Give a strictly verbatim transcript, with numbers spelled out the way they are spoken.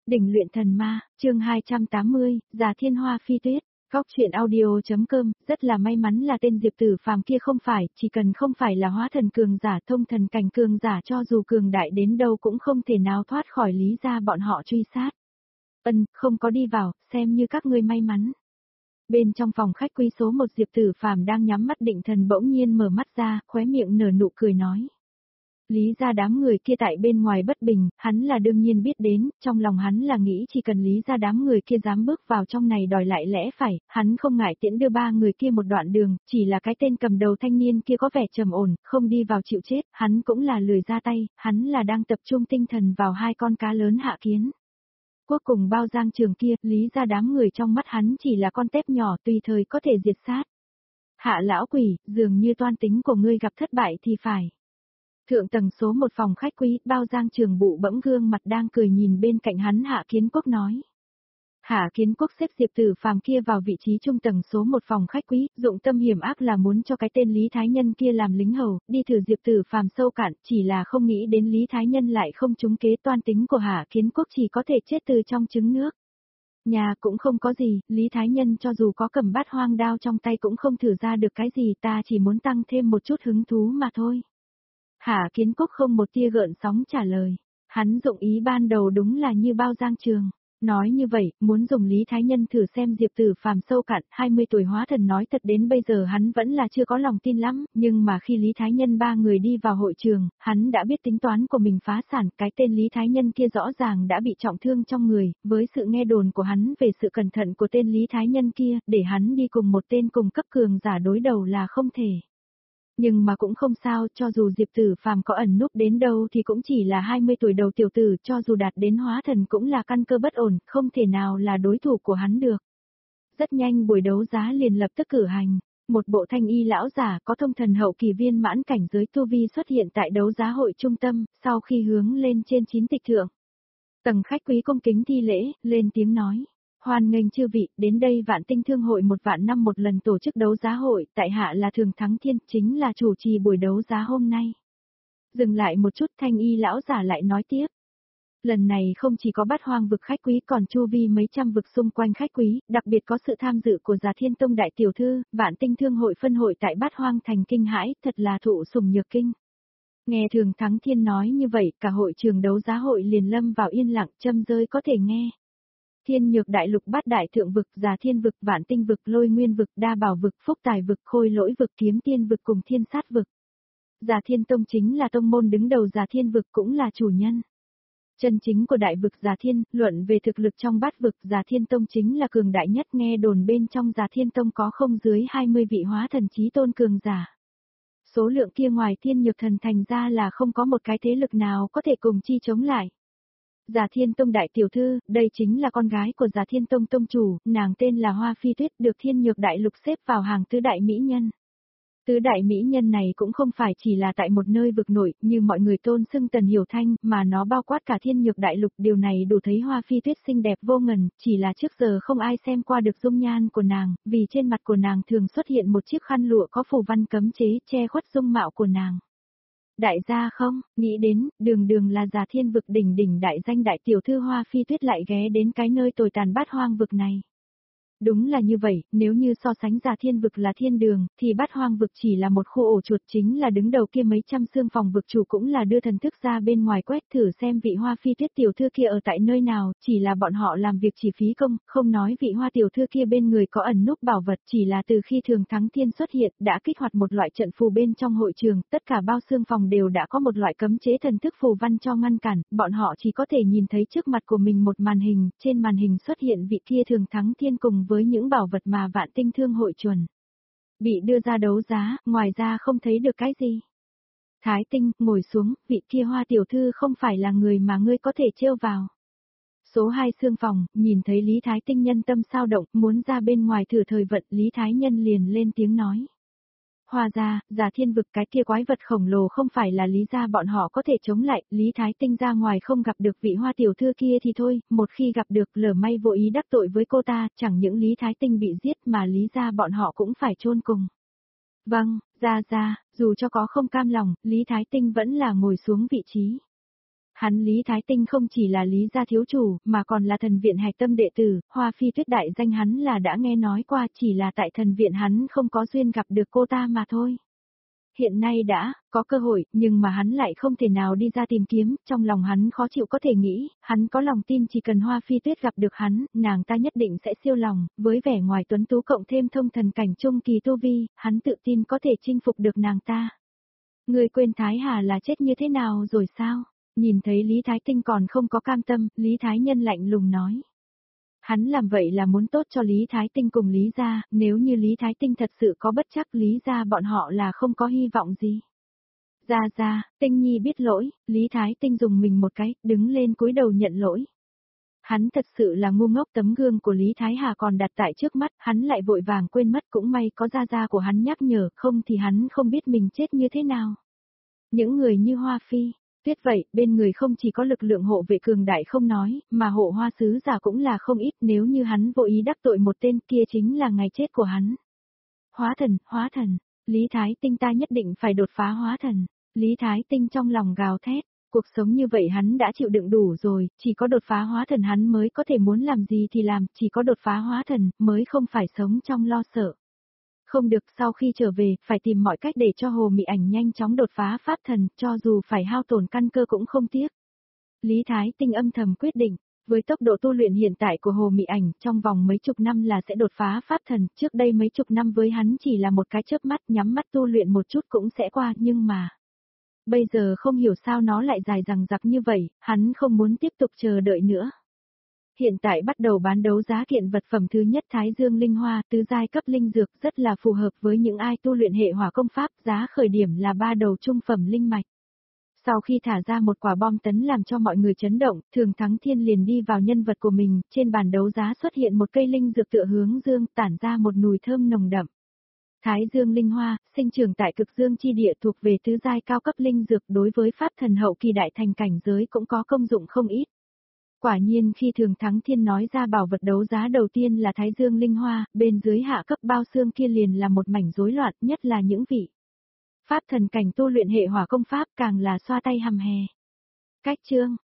Đỉnh luyện thần ma, chương hai trăm tám mươi, Già Thiên Hoa Phi Tuyết, góc truyện audio.com, rất là may mắn là tên Diệp Tử Phàm kia không phải, chỉ cần không phải là hóa thần cường giả thông thần cảnh cường giả cho dù cường đại đến đâu cũng không thể nào thoát khỏi Lý gia bọn họ truy sát. Ân, không có đi vào, xem như các ngươi may mắn. Bên trong phòng khách quý số một Diệp Tử Phàm đang nhắm mắt định thần bỗng nhiên mở mắt ra, khóe miệng nở nụ cười nói. Lý gia đám người kia tại bên ngoài bất bình, hắn là đương nhiên biết đến, trong lòng hắn là nghĩ chỉ cần Lý gia đám người kia dám bước vào trong này đòi lại lẽ phải, hắn không ngại tiễn đưa ba người kia một đoạn đường, chỉ là cái tên cầm đầu thanh niên kia có vẻ trầm ổn, không đi vào chịu chết, hắn cũng là lười ra tay, hắn là đang tập trung tinh thần vào hai con cá lớn hạ kiến. Cuối cùng bao giang trường kia, Lý gia đám người trong mắt hắn chỉ là con tép nhỏ tùy thời có thể diệt sát. Hạ lão quỷ, dường như toan tính của ngươi gặp thất bại thì phải. Thượng tầng số một phòng khách quý, bao giang trường bụ bẫm gương mặt đang cười nhìn bên cạnh hắn Hạ Kiến Quốc nói. Hạ Kiến Quốc xếp Diệp Tử Phàm kia vào vị trí trung tầng số một phòng khách quý, dụng tâm hiểm ác là muốn cho cái tên Lý Thái Nhân kia làm lính hầu, đi thử Diệp Tử Phàm sâu cạn, chỉ là không nghĩ đến Lý Thái Nhân lại không trúng kế toan tính của Hạ Kiến Quốc chỉ có thể chết từ trong trứng nước. Nhà cũng không có gì, Lý Thái Nhân cho dù có cầm bát hoang đao trong tay cũng không thử ra được cái gì, ta chỉ muốn tăng thêm một chút hứng thú mà thôi. Hạ Kiến Quốc không một tia gợn sóng trả lời. Hắn dụng ý ban đầu đúng là như bao giang trường. Nói như vậy, muốn dùng Lý Thái Nhân thử xem Diệp Tử Phàm sâu cạn, hai mươi tuổi hóa thần nói thật đến bây giờ hắn vẫn là chưa có lòng tin lắm, nhưng mà khi Lý Thái Nhân ba người đi vào hội trường, hắn đã biết tính toán của mình phá sản, cái tên Lý Thái Nhân kia rõ ràng đã bị trọng thương trong người, với sự nghe đồn của hắn về sự cẩn thận của tên Lý Thái Nhân kia, để hắn đi cùng một tên cùng cấp cường giả đối đầu là không thể. Nhưng mà cũng không sao, cho dù Diệp Tử Phàm có ẩn núp đến đâu thì cũng chỉ là hai mươi tuổi đầu tiểu tử, cho dù đạt đến hóa thần cũng là căn cơ bất ổn, không thể nào là đối thủ của hắn được. Rất nhanh buổi đấu giá liền lập tức cử hành, một bộ thanh y lão giả có thông thần hậu kỳ viên mãn cảnh giới tu vi xuất hiện tại đấu giá hội trung tâm, sau khi hướng lên trên chín tịch thượng. Tầng khách quý cung kính thi lễ, lên tiếng nói. Hoan nghênh chư vị, đến đây Vạn Tinh Thương hội một vạn năm một lần tổ chức đấu giá hội, tại hạ là Thường Thắng Thiên, chính là chủ trì buổi đấu giá hôm nay. Dừng lại một chút thanh y lão giả lại nói tiếp. Lần này không chỉ có bát hoang vực khách quý còn chu vi mấy trăm vực xung quanh khách quý, đặc biệt có sự tham dự của Già Thiên Tông đại tiểu thư, Vạn Tinh Thương hội phân hội tại bát hoang thành kinh hãi, thật là thụ sủng nhược kinh. Nghe Thường Thắng Thiên nói như vậy, cả hội trường đấu giá hội liền lâm vào yên lặng, châm rơi có thể nghe. Thiên Nhược đại lục bát đại thượng vực, Già Thiên vực, Vạn Tinh vực, Lôi Nguyên vực, Đa Bảo vực, Phúc Tài vực, Khôi Lỗi vực, Kiếm Tiên vực cùng Thiên Sát vực. Già Thiên Tông chính là tông môn đứng đầu Già Thiên vực cũng là chủ nhân. Chân chính của đại vực Già Thiên, luận về thực lực trong bát vực Già Thiên Tông chính là cường đại nhất, nghe đồn bên trong Già Thiên Tông có không dưới hai mươi vị hóa thần chí tôn cường giả. Số lượng kia ngoài Thiên Nhược thần thành ra là không có một cái thế lực nào có thể cùng chi chống lại. Già Thiên Tông đại tiểu thư, đây chính là con gái của Già Thiên Tông tông chủ, nàng tên là Hoa Phi Tuyết, được Thiên Nhược đại lục xếp vào hàng tứ đại mỹ nhân. Tứ đại mỹ nhân này cũng không phải chỉ là tại một nơi vực nổi, như mọi người tôn xưng Tần Hiểu Thanh, mà nó bao quát cả Thiên Nhược đại lục, điều này đủ thấy Hoa Phi Tuyết xinh đẹp vô ngần, chỉ là trước giờ không ai xem qua được dung nhan của nàng, vì trên mặt của nàng thường xuất hiện một chiếc khăn lụa có phù văn cấm chế che khuất dung mạo của nàng. Đại gia không, nghĩ đến, đường đường là Già Thiên vực đỉnh đỉnh đại danh đại tiểu thư Hoa Phi Tuyết lại ghé đến cái nơi tồi tàn bát hoang vực này. Đúng là như vậy, nếu như so sánh Già Thiên vực là thiên đường, thì bát hoang vực chỉ là một khu ổ chuột, chính là đứng đầu kia mấy trăm xương phòng vực chủ cũng là đưa thần thức ra bên ngoài quét thử xem vị Hoa Phi Tuyết tiểu thư kia ở tại nơi nào, chỉ là bọn họ làm việc chỉ phí công, không nói vị Hoa tiểu thư kia bên người có ẩn núp bảo vật, chỉ là từ khi Thường Thắng Thiên xuất hiện đã kích hoạt một loại trận phù bên trong hội trường, tất cả bao xương phòng đều đã có một loại cấm chế thần thức phù văn cho ngăn cản, bọn họ chỉ có thể nhìn thấy trước mặt của mình một màn hình, trên màn hình xuất hiện vị kia Thường Thắng Thiên cùng với những bảo vật mà Vạn Tinh Thương hội chuẩn bị đưa ra đấu giá, ngoài ra không thấy được cái gì. Thái Tinh, ngồi xuống, vị kia Hoa tiểu thư không phải là người mà ngươi có thể trêu vào. Số hai xương phòng, nhìn thấy Lý Thái Tinh nhân tâm sao động, muốn ra bên ngoài thử thời vận, Lý Thái Nhân liền lên tiếng nói. Hoa ra, Già Thiên vực cái kia quái vật khổng lồ không phải là Lý gia bọn họ có thể chống lại, Lý Thái Tinh ra ngoài không gặp được vị Hoa tiểu thư kia thì thôi, một khi gặp được lỡ may vô ý đắc tội với cô ta, chẳng những Lý Thái Tinh bị giết mà Lý gia bọn họ cũng phải chôn cùng. Vâng, ra ra, dù cho có không cam lòng, Lý Thái Tinh vẫn là ngồi xuống vị trí. Hắn Lý Thái Tinh không chỉ là Lý gia thiếu chủ, mà còn là thần viện hạch tâm đệ tử, Hoa Phi Tuyết đại danh hắn là đã nghe nói qua, chỉ là tại thần viện hắn không có duyên gặp được cô ta mà thôi. Hiện nay đã, có cơ hội, nhưng mà hắn lại không thể nào đi ra tìm kiếm, trong lòng hắn khó chịu có thể nghĩ, hắn có lòng tin chỉ cần Hoa Phi Tuyết gặp được hắn, nàng ta nhất định sẽ siêu lòng, với vẻ ngoài tuấn tú cộng thêm thông thần cảnh trung kỳ tu vi, hắn tự tin có thể chinh phục được nàng ta. Người quên Thái Hà là chết như thế nào rồi sao? Nhìn thấy Lý Thái Tinh còn không có cam tâm, Lý Thái Nhân lạnh lùng nói. Hắn làm vậy là muốn tốt cho Lý Thái Tinh cùng Lý gia, nếu như Lý Thái Tinh thật sự có bất chắc Lý gia bọn họ là không có hy vọng gì. Ra ra, Tinh Nhi biết lỗi, Lý Thái Tinh dùng mình một cái, đứng lên cúi đầu nhận lỗi. Hắn thật sự là ngu ngốc, tấm gương của Lý Thái Hà còn đặt tại trước mắt, hắn lại vội vàng quên mất, cũng may có gia gia của hắn nhắc nhở, không thì hắn không biết mình chết như thế nào. Những người như Hoa Phi Tuyết vậy, bên người không chỉ có lực lượng hộ vệ cường đại không nói, mà hộ hoa sứ giả cũng là không ít, nếu như hắn vô ý đắc tội một tên kia chính là ngày chết của hắn. Hóa thần, hóa thần, Lý Thái Tinh ta nhất định phải đột phá hóa thần. Lý Thái Tinh trong lòng gào thét, cuộc sống như vậy hắn đã chịu đựng đủ rồi, chỉ có đột phá hóa thần hắn mới có thể muốn làm gì thì làm, chỉ có đột phá hóa thần mới không phải sống trong lo sợ. Không được, sau khi trở về, phải tìm mọi cách để cho Hồ Mị Ảnh nhanh chóng đột phá pháp thần, cho dù phải hao tổn căn cơ cũng không tiếc. Lý Thái Tinh âm thầm quyết định, với tốc độ tu luyện hiện tại của Hồ Mị Ảnh, trong vòng mấy chục năm là sẽ đột phá pháp thần, trước đây mấy chục năm với hắn chỉ là một cái chớp mắt, nhắm mắt tu luyện một chút cũng sẽ qua, nhưng mà... Bây giờ không hiểu sao nó lại dài dằng dặc như vậy, hắn không muốn tiếp tục chờ đợi nữa. Hiện tại bắt đầu bán đấu giá kiện vật phẩm thứ nhất Thái Dương Linh Hoa, tứ giai cấp linh dược rất là phù hợp với những ai tu luyện hệ hỏa công pháp, giá khởi điểm là ba đầu trung phẩm linh mạch. Sau khi thả ra một quả bom tấn làm cho mọi người chấn động, Thường Thắng Thiên liền đi vào nhân vật của mình, trên bàn đấu giá xuất hiện một cây linh dược tựa hướng dương, tản ra một mùi thơm nồng đậm. Thái Dương Linh Hoa, sinh trưởng tại cực dương chi địa thuộc về tứ giai cao cấp linh dược, đối với pháp thần hậu kỳ đại thành cảnh giới cũng có công dụng không ít. Quả nhiên khi Thường Thắng Thiên nói ra bảo vật đấu giá đầu tiên là Thái Dương Linh Hoa, bên dưới hạ cấp bao xương kia liền là một mảnh rối loạn, nhất là những vị pháp thần cảnh tu luyện hệ hỏa công pháp càng là xoa tay hầm hè. Cách chương